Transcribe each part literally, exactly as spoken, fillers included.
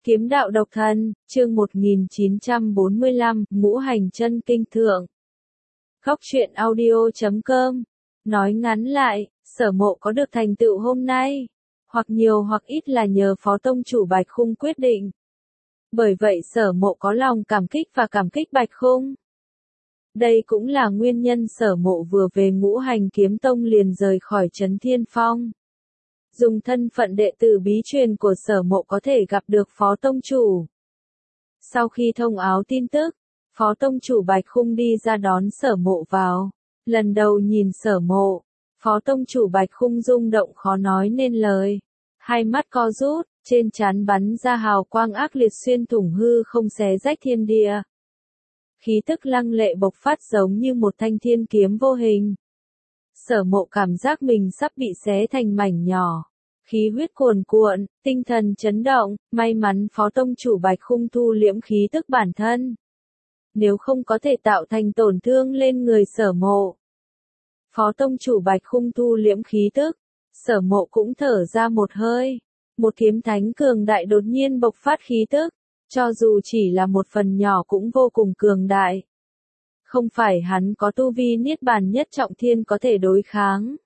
Kiếm đạo độc thân, chương một nghìn chín trăm bốn mươi lăm, ngũ hành chân kinh thượng. Góc truyện audio chấm com. Nói ngắn lại, Sở Mộ có được thành tựu hôm nay, hoặc nhiều hoặc ít là nhờ Phó Tông Chủ Bạch Khung quyết định. Bởi vậy Sở Mộ có lòng cảm kích và cảm kích Bạch Khung. Đây cũng là nguyên nhân Sở Mộ vừa về Ngũ Hành Kiếm Tông liền rời khỏi Trấn Thiên Phong. Dùng thân phận đệ tử bí truyền của Sở Mộ có thể gặp được Phó Tông Chủ. Sau khi thông áo tin tức, Phó Tông Chủ Bạch Khung đi ra đón Sở Mộ vào. Lần đầu nhìn Sở Mộ, Phó Tông Chủ Bạch Khung rung động khó nói nên lời. Hai mắt co rút, trên trán bắn ra hào quang ác liệt xuyên thủng hư không xé rách thiên địa. Khí tức lăng lệ bộc phát giống như một thanh thiên kiếm vô hình. Sở Mộ cảm giác mình sắp bị xé thành mảnh nhỏ. Khí huyết cuồn cuộn, tinh thần chấn động, may mắn Phó Tông Chủ Bạch Khung thu liễm khí tức bản thân. Nếu không có thể tạo thành tổn thương lên người Sở Mộ. Phó Tông Chủ Bạch Khung thu liễm khí tức, Sở Mộ cũng thở ra một hơi. Một kiếm thánh cường đại đột nhiên bộc phát khí tức, cho dù chỉ là một phần nhỏ cũng vô cùng cường đại. Không phải hắn có tu vi niết bàn nhất trọng thiên có thể đối kháng.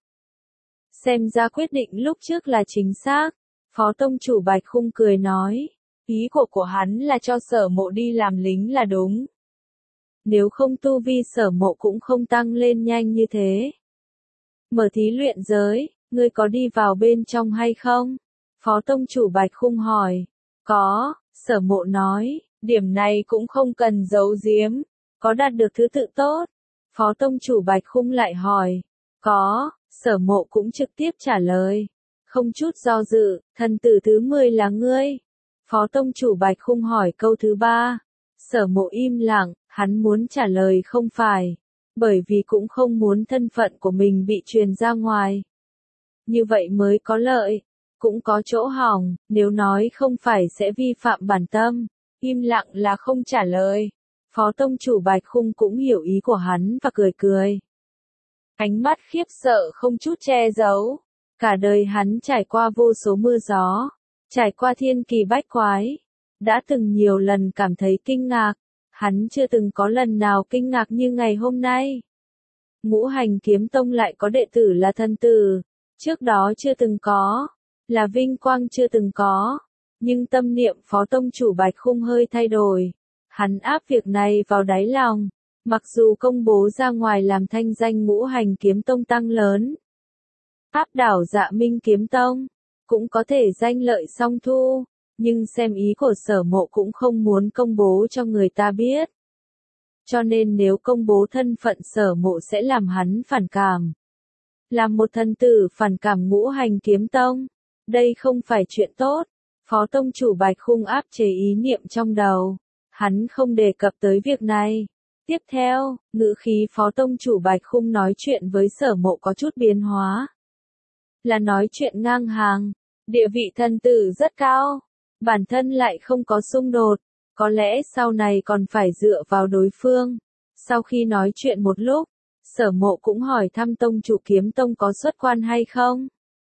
Xem ra quyết định lúc trước là chính xác, Phó Tông Chủ Bạch Khung cười nói. Ý của của hắn là cho Sở Mộ đi làm lính là đúng. Nếu không tu vi Sở Mộ cũng không tăng lên nhanh như thế. Mở thí luyện giới, ngươi có đi vào bên trong hay không? Phó Tông Chủ Bạch Khung hỏi. Có, Sở Mộ nói, điểm này cũng không cần giấu giếm. Có đạt được thứ tự tốt? Phó Tông Chủ Bạch Khung lại hỏi. Có, Sở Mộ cũng trực tiếp trả lời. Không chút do dự, thần tử thứ mười là ngươi. Phó Tông Chủ Bạch Khung hỏi câu thứ ba. Sở Mộ im lặng, hắn muốn trả lời không phải. Bởi vì cũng không muốn thân phận của mình bị truyền ra ngoài. Như vậy mới có lợi. Cũng có chỗ hỏng, nếu nói không phải sẽ vi phạm bản tâm. Im lặng là không trả lời. Phó Tông Chủ Bạch Khung cũng hiểu ý của hắn và cười cười. Ánh mắt khiếp sợ không chút che giấu. Cả đời hắn trải qua vô số mưa gió. Trải qua thiên kỳ bách quái. Đã từng nhiều lần cảm thấy kinh ngạc. Hắn chưa từng có lần nào kinh ngạc như ngày hôm nay. Ngũ Hành Kiếm Tông lại có đệ tử là thân tử. Trước đó chưa từng có. Là vinh quang chưa từng có. Nhưng tâm niệm Phó Tông Chủ Bạch Khung hơi thay đổi. Hắn áp việc này vào đáy lòng. Mặc dù công bố ra ngoài làm thanh danh Ngũ Hành Kiếm Tông tăng lớn. Áp đảo Dạ Minh Kiếm Tông. Cũng có thể danh lợi song thu. Nhưng xem ý của Sở Mộ cũng không muốn công bố cho người ta biết. Cho nên nếu công bố thân phận Sở Mộ sẽ làm hắn phản cảm. Làm một thần tử phản cảm Ngũ Hành Kiếm Tông. Đây không phải chuyện tốt. Phó Tông Chủ Bạch Khung áp chế ý niệm trong đầu. Hắn không đề cập tới việc này. Tiếp theo, ngữ khí Phó Tông Chủ Bạch Khung nói chuyện với Sở Mộ có chút biến hóa. Là nói chuyện ngang hàng. Địa vị thần tử rất cao. Bản thân lại không có xung đột. Có lẽ sau này còn phải dựa vào đối phương. Sau khi nói chuyện một lúc, Sở Mộ cũng hỏi thăm Tông Chủ Kiếm Tông có xuất quan hay không.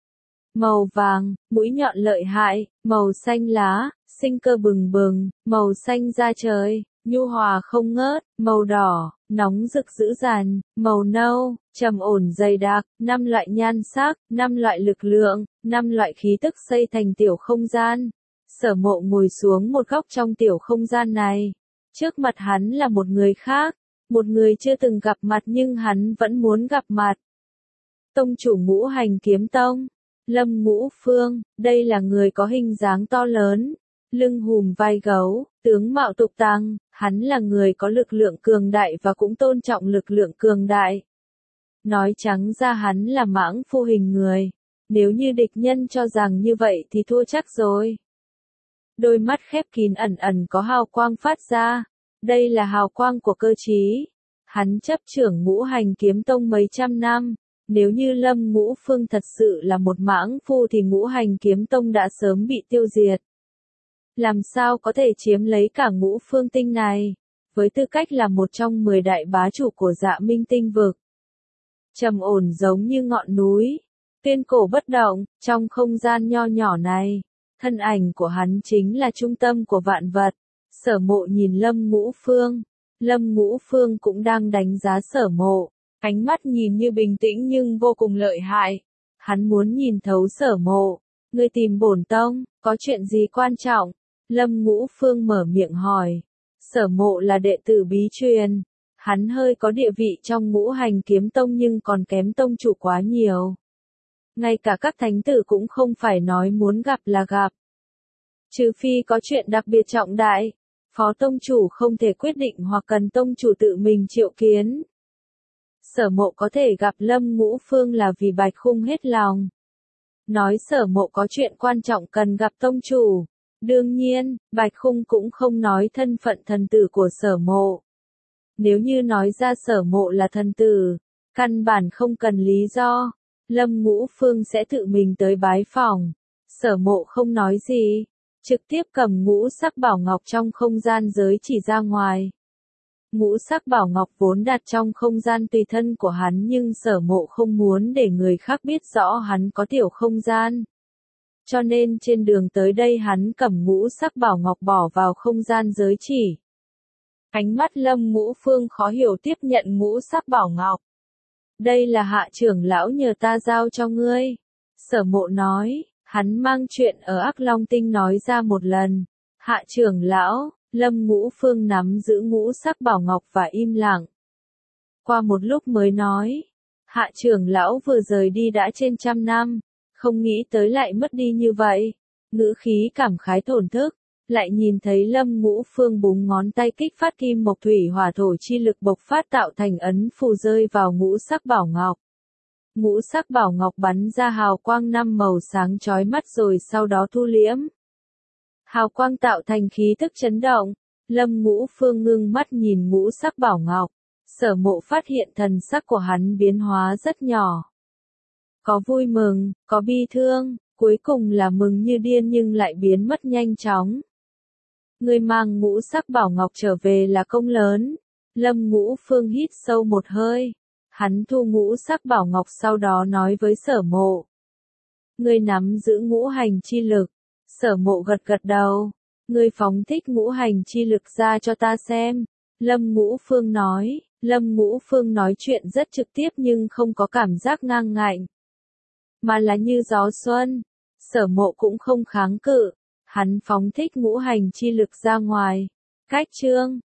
Màu vàng, mũi nhọn lợi hại, màu xanh lá, sinh cơ bừng bừng, màu xanh da trời, nhu hòa không ngớt, màu đỏ, nóng rực dữ dằn, màu nâu, trầm ổn dày đặc, năm loại nhan sắc, năm loại lực lượng, năm loại khí tức xây thành tiểu không gian. Sở Mộ ngồi xuống một góc trong tiểu không gian này. Trước mặt hắn là một người khác, một người chưa từng gặp mặt nhưng hắn vẫn muốn gặp mặt. Tông chủ Ngũ Hành Kiếm Tông. Lâm Ngũ Phương, đây là người có hình dáng to lớn, lưng hùm vai gấu, tướng mạo tục tăng, hắn là người có lực lượng cường đại và cũng tôn trọng lực lượng cường đại. Nói trắng ra hắn là mãng phu hình người, nếu như địch nhân cho rằng như vậy thì thua chắc rồi. Đôi mắt khép kín ẩn ẩn có hào quang phát ra, đây là hào quang của cơ trí. Hắn chấp trưởng Ngũ Hành Kiếm Tông mấy trăm năm. Nếu như Lâm Ngũ Phương thật sự là một mãng phu thì Ngũ Hành Kiếm Tông đã sớm bị tiêu diệt. Làm sao có thể chiếm lấy cả Ngũ Phương Tinh này, với tư cách là một trong mười đại bá chủ của Dạ Minh Tinh vực. Trầm ổn giống như ngọn núi, tuyên cổ bất động, trong không gian nho nhỏ này, thân ảnh của hắn chính là trung tâm của vạn vật. Sở Mộ nhìn Lâm Ngũ Phương, Lâm Ngũ Phương cũng đang đánh giá Sở Mộ, ánh mắt nhìn như bình tĩnh nhưng vô cùng lợi hại. Hắn muốn nhìn thấu Sở Mộ. Ngươi tìm bổn tông, có chuyện gì quan trọng? Lâm Ngũ Phương mở miệng hỏi. Sở Mộ là đệ tử bí truyền. Hắn hơi có địa vị trong ngũ hành kiếm tông nhưng còn kém tông chủ quá nhiều. Ngay cả các thánh tử cũng không phải nói muốn gặp là gặp. Trừ phi có chuyện đặc biệt trọng đại, phó tông chủ không thể quyết định hoặc cần tông chủ tự mình triệu kiến. Sở Mộ có thể gặp Lâm Ngũ Phương là vì Bạch Khung hết lòng. Nói Sở Mộ có chuyện quan trọng cần gặp tông chủ. Đương nhiên, Bạch Khung cũng không nói thân phận thần tử của Sở Mộ. Nếu như nói ra Sở Mộ là thần tử, căn bản không cần lý do, Lâm Ngũ Phương sẽ tự mình tới bái phỏng. Sở Mộ không nói gì, trực tiếp cầm ngũ sắc bảo ngọc trong không gian giới chỉ ra ngoài. Ngũ sắc bảo ngọc vốn đặt trong không gian tùy thân của hắn nhưng Sở Mộ không muốn để người khác biết rõ hắn có tiểu không gian. Cho nên trên đường tới đây hắn cầm ngũ sắc bảo ngọc bỏ vào không gian giới chỉ. Ánh mắt Lâm Ngũ Phương khó hiểu tiếp nhận ngũ sắc bảo ngọc. Đây là hạ trưởng lão nhờ ta giao cho ngươi. Sở Mộ nói, hắn mang chuyện ở Ác Long Tinh nói ra một lần. Hạ trưởng lão, Lâm Ngũ Phương nắm giữ ngũ sắc bảo ngọc và im lặng. Qua một lúc mới nói, hạ trưởng lão vừa rời đi đã trên trăm năm, không nghĩ tới lại mất đi như vậy. Ngữ khí cảm khái thổn thức, lại nhìn thấy Lâm Ngũ Phương búng ngón tay kích phát kim mộc thủy hỏa thổ chi lực bộc phát tạo thành ấn phù rơi vào ngũ sắc bảo ngọc. Ngũ sắc bảo ngọc bắn ra hào quang năm màu sáng chói mắt rồi sau đó thu liễm. Hào quang tạo thành khí tức chấn động. Lâm Ngũ Phương ngưng mắt nhìn ngũ sắc bảo ngọc. Sở Mộ phát hiện thần sắc của hắn biến hóa rất nhỏ. Có vui mừng, có bi thương, cuối cùng là mừng như điên nhưng lại biến mất nhanh chóng. Người mang ngũ sắc bảo ngọc trở về là công lớn. Lâm Ngũ Phương hít sâu một hơi. Hắn thu ngũ sắc bảo ngọc sau đó nói với Sở Mộ. Ngươi nắm giữ ngũ hành chi lực. Sở Mộ gật gật đầu. Ngươi phóng thích ngũ hành chi lực ra cho ta xem. Lâm Ngũ Phương nói. Lâm Ngũ Phương nói chuyện rất trực tiếp nhưng không có cảm giác ngang ngạnh. Mà là như gió xuân. Sở Mộ cũng không kháng cự. Hắn phóng thích ngũ hành chi lực ra ngoài. Cách chương